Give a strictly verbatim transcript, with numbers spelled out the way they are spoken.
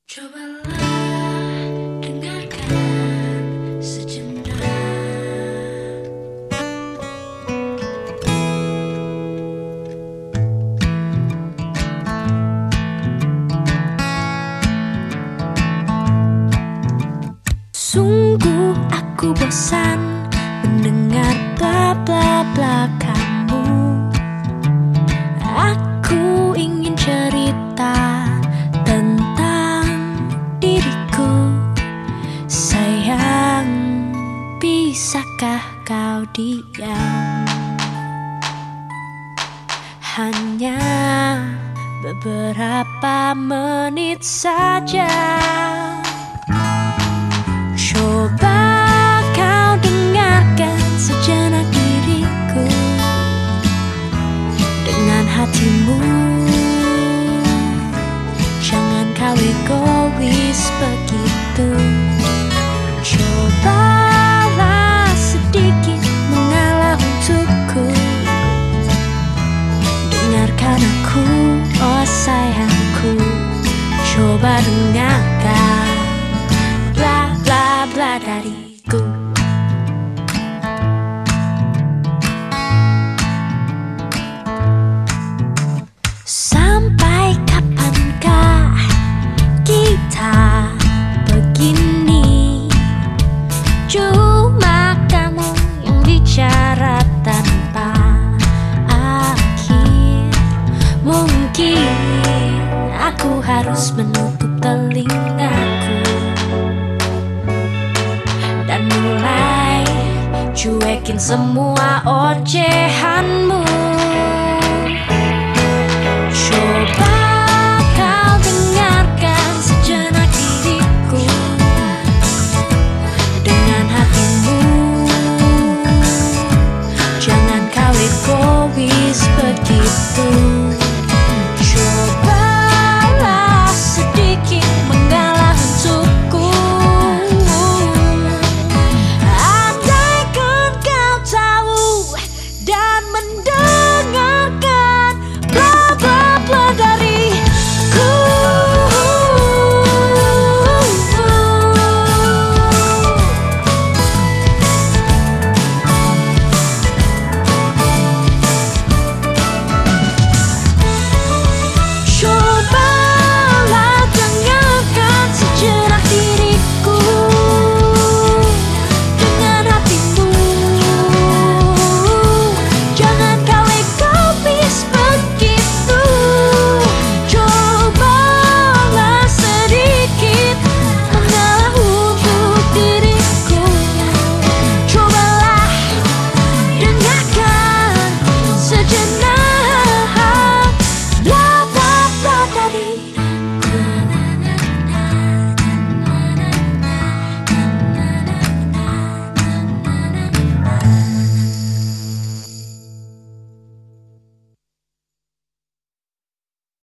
Cobalah dengarkan sejenak. Sungguh aku bosan mendengar bla bla bla kamu. Aku ingin cerita tentang diriku. Sayang, bisakah kau diam? Hanya beberapa menit saja. Coba kau dengarkan sejenak diriku dengan hatimu. Jangan kau egois begitu. Cobalah sedikit mengalah untukku. Dengarkan aku, oh sayangku. Coba dengarkan bla bla bla dariku. Sampai kapankah kita begini? Cuma kamu yang bicara tanpa akhir. Mungkin aku harus menutup telingaku dan mulai cuekin semua ocehanmu.